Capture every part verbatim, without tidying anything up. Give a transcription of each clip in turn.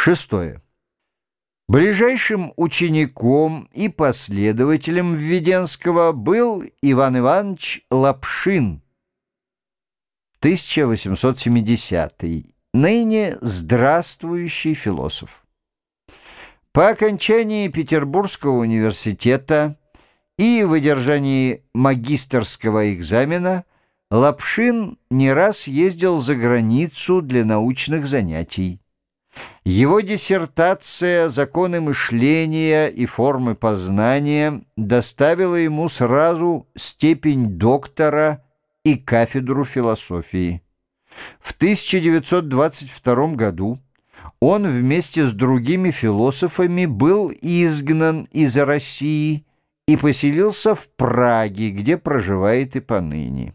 Шестое. Ближайшим учеником и последователем Введенского был Иван Иванович Лапшин, тысяча восемьсот семидесятый, ныне здравствующий философ. По окончании Петербургского университета и выдержании магистерского экзамена Лапшин не раз ездил за границу для научных занятий. Его диссертация «Законы мышления и формы познания» доставила ему сразу степень доктора и кафедру философии. В тысяча девятьсот двадцать втором году он вместе с другими философами был изгнан из России и поселился в Праге, где проживает и поныне.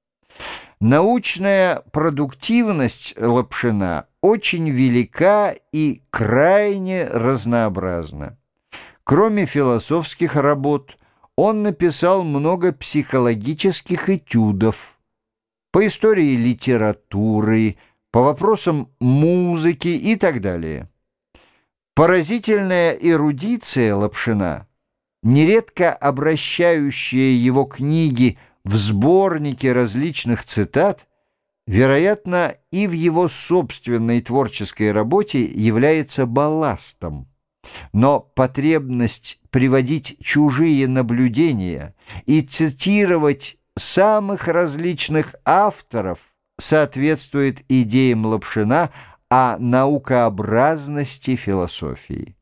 Научная продуктивность Лапшина очень велика и крайне разнообразна. Кроме философских работ, он написал много психологических этюдов по истории литературы, по вопросам музыки и так далее. Поразительная эрудиция Лапшина, нередко обращающая его книги в сборнике различных цитат, вероятно, и в его собственной творческой работе является балластом. Но потребность приводить чужие наблюдения и цитировать самых различных авторов соответствует идеям Лапшина о наукообразности философии.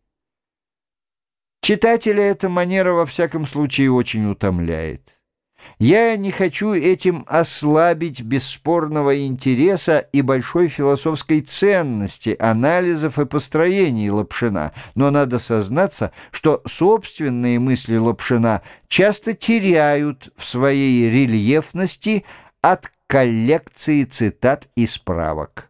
Читателя эта манера во всяком случае очень утомляет. Я не хочу этим ослабить бесспорного интереса и большой философской ценности анализов и построений Лапшина, но надо сознаться, что собственные мысли Лапшина часто теряют в своей рельефности от коллекции цитат и справок.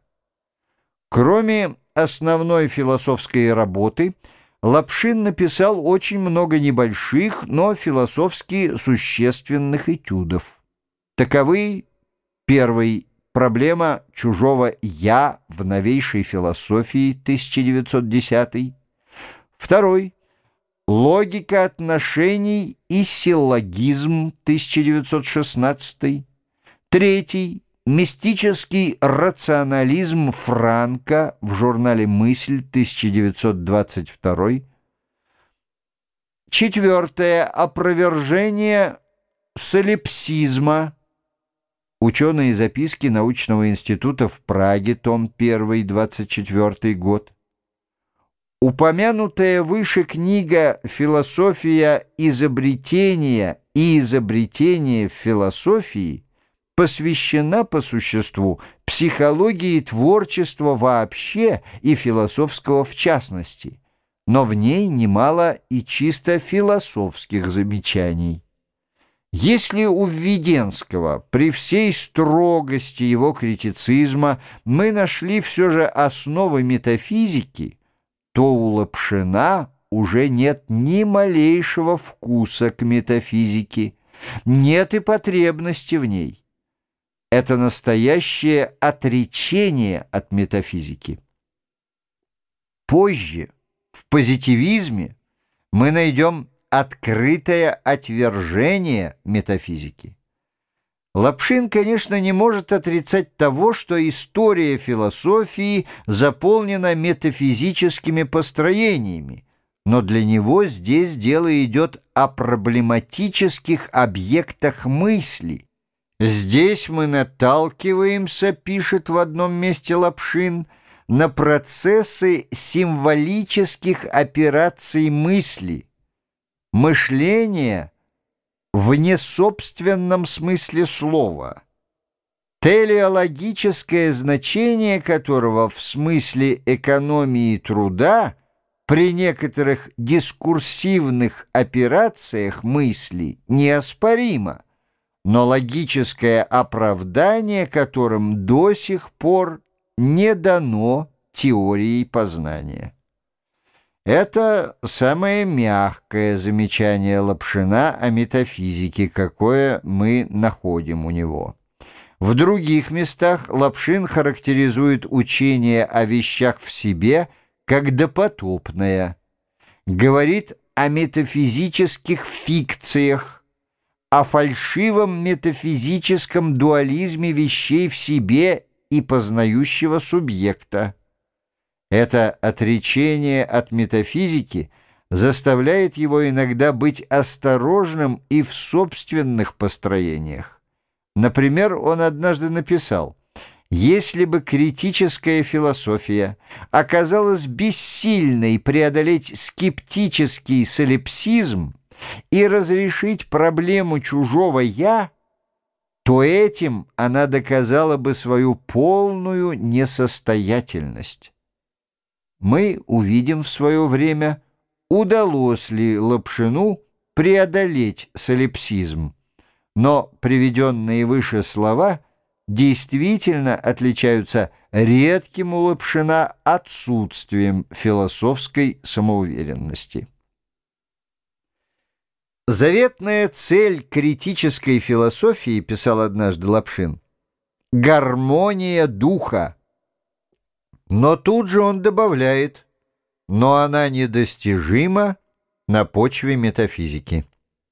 Кроме основной философской работы, Лапшин написал очень много небольших, но философски существенных этюдов. Таковы: первый — проблема чужого «я» в новейшей философии, тысяча девятьсот десятый. Второй — логика отношений и силлогизм, тысяча девятьсот шестнадцатый. Третий — мистический рационализм Франка в журнале «Мысль», тысяча девятьсот двадцать второй. Четвертое. Опровержение солипсизма. Ученые записки научного института в Праге, том первый, двадцать четвёртый год. Упомянутая выше книга «Философия изобретения и изобретение в философии» посвящена по существу психологии творчества вообще и философского в частности, но в ней немало и чисто философских замечаний. Если у Введенского при всей строгости его критицизма мы нашли все же основы метафизики, то у Лапшина уже нет ни малейшего вкуса к метафизике, нет и потребности в ней. Это настоящее отречение от метафизики. Позже, в позитивизме, мы найдем открытое отвержение метафизики. Лапшин, конечно, не может отрицать того, что история философии заполнена метафизическими построениями, но для него здесь дело идет о проблематических объектах мысли. Здесь мы наталкиваемся, пишет в одном месте Лапшин, на процессы символических операций мысли, мышления в несобственном смысле слова, телеологическое значение которого в смысле экономии труда при некоторых дискурсивных операциях мысли неоспоримо, но логическое оправдание которым до сих пор не дано теорией познания. Это самое мягкое замечание Лапшина о метафизике, какое мы находим у него. В других местах Лапшин характеризует учение о вещах в себе как допотопная, говорит о метафизических фикциях, о фальшивом метафизическом дуализме вещей в себе и познающего субъекта. Это отречение от метафизики заставляет его иногда быть осторожным и в собственных построениях. Например, он однажды написал: «Если бы критическая философия оказалась бессильной преодолеть скептический солипсизм и разрешить проблему чужого «я», то этим она доказала бы свою полную несостоятельность». Мы увидим в свое время, удалось ли Лапшину преодолеть солипсизм, но приведенные выше слова действительно отличаются редким у Лапшина отсутствием философской самоуверенности. «Заветная цель критической философии, — писал однажды Лапшин, — гармония духа». Но тут же он добавляет: «но она недостижима на почве метафизики».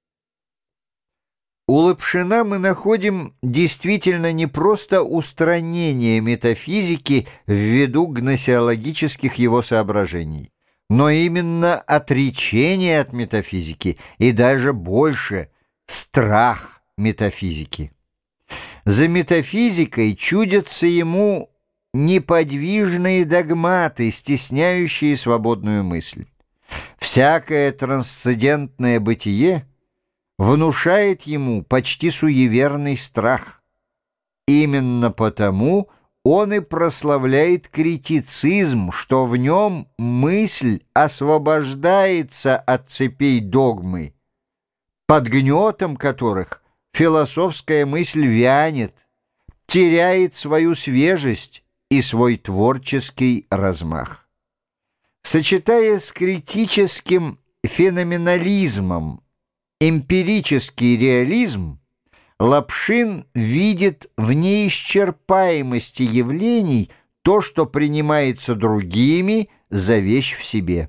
У Лапшина мы находим действительно не просто устранение метафизики ввиду гносеологических его соображений, но именно отречение от метафизики и даже больше — страх метафизики. За метафизикой чудятся ему неподвижные догматы, стесняющие свободную мысль. Всякое трансцендентное бытие внушает ему почти суеверный страх. Именно потому он и прославляет критицизм, что в нем мысль освобождается от цепей догмы, под гнетом которых философская мысль вянет, теряет свою свежесть и свой творческий размах. Сочетая с критическим феноменализмом эмпирический реализм, Лапшин видит в неисчерпаемости явлений то, что принимается другими за вещь в себе.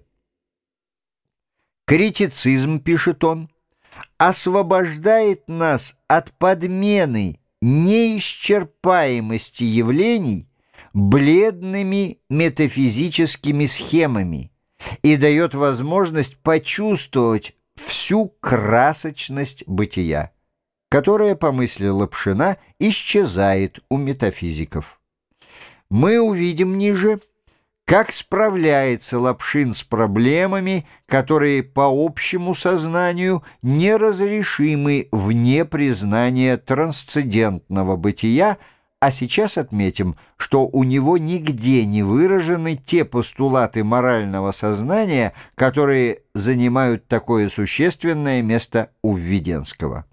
Критицизм, пишет он, освобождает нас от подмены неисчерпаемости явлений бледными метафизическими схемами и дает возможность почувствовать всю красочность бытия, которая, по мысли Лапшина, исчезает у метафизиков. Мы увидим ниже, как справляется Лапшин с проблемами, которые по общему сознанию неразрешимы вне признания трансцендентного бытия, а сейчас отметим, что у него нигде не выражены те постулаты морального сознания, которые занимают такое существенное место у Введенского.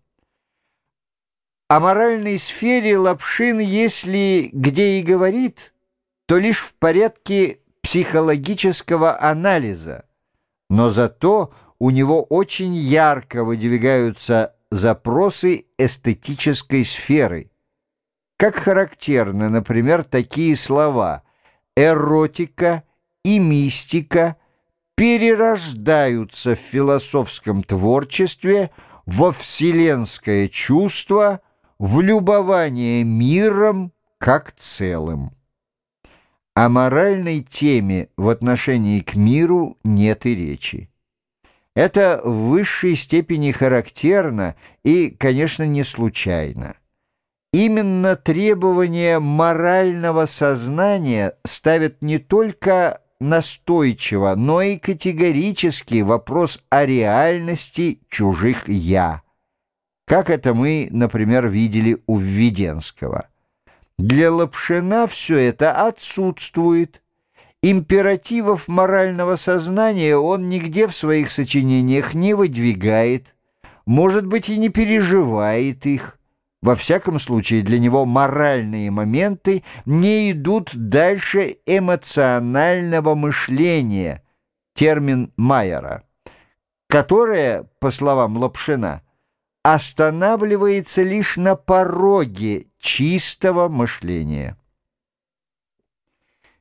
О моральной сфере Лапшин, если где и говорит, то лишь в порядке психологического анализа, но зато у него очень ярко выдвигаются запросы эстетической сферы. Как характерны, например, такие слова: эротика и мистика перерождаются в философском творчестве во вселенское чувство, в любование миром как целым. О моральной теме в отношении к миру нет и речи. Это в высшей степени характерно и, конечно, не случайно. Именно требования морального сознания ставят не только настойчиво, но и категорически вопрос о реальности чужих «я», как это мы, например, видели у Введенского. Для Лапшина все это отсутствует. Императивов морального сознания он нигде в своих сочинениях не выдвигает, может быть, и не переживает их. Во всяком случае, для него моральные моменты не идут дальше эмоционального мышления, термин Майера, которое, по словам Лапшина, останавливается лишь на пороге чистого мышления.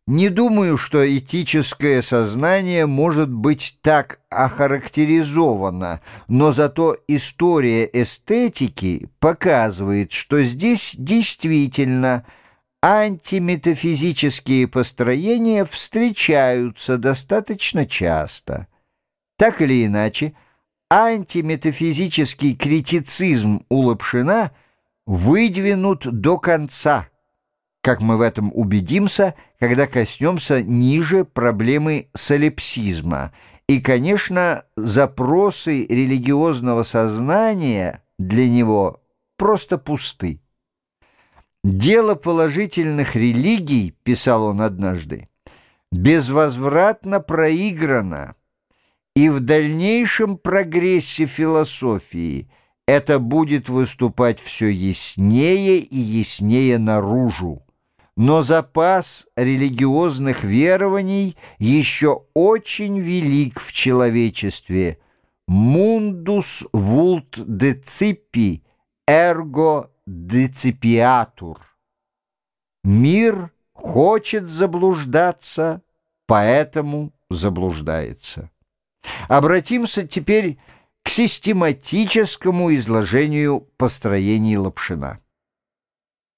Не думаю, что этическое сознание может быть так охарактеризовано, но зато история эстетики показывает, что здесь действительно антиметафизические построения встречаются достаточно часто. Так или иначе, антиметафизический критицизм у Лапшина выдвинут до конца, как мы в этом убедимся, когда коснемся ниже проблемы солипсизма. И, конечно, запросы религиозного сознания для него просто пусты. «Дело положительных религий, — писал он однажды, — безвозвратно проиграно, и в дальнейшем прогрессе философии это будет выступать все яснее и яснее наружу. Но запас религиозных верований еще очень велик в человечестве. Mundus vult decipi, ergo decipiatur. Мир хочет заблуждаться, поэтому заблуждается. Обратимся теперь к систематическому изложению построений Лапшина.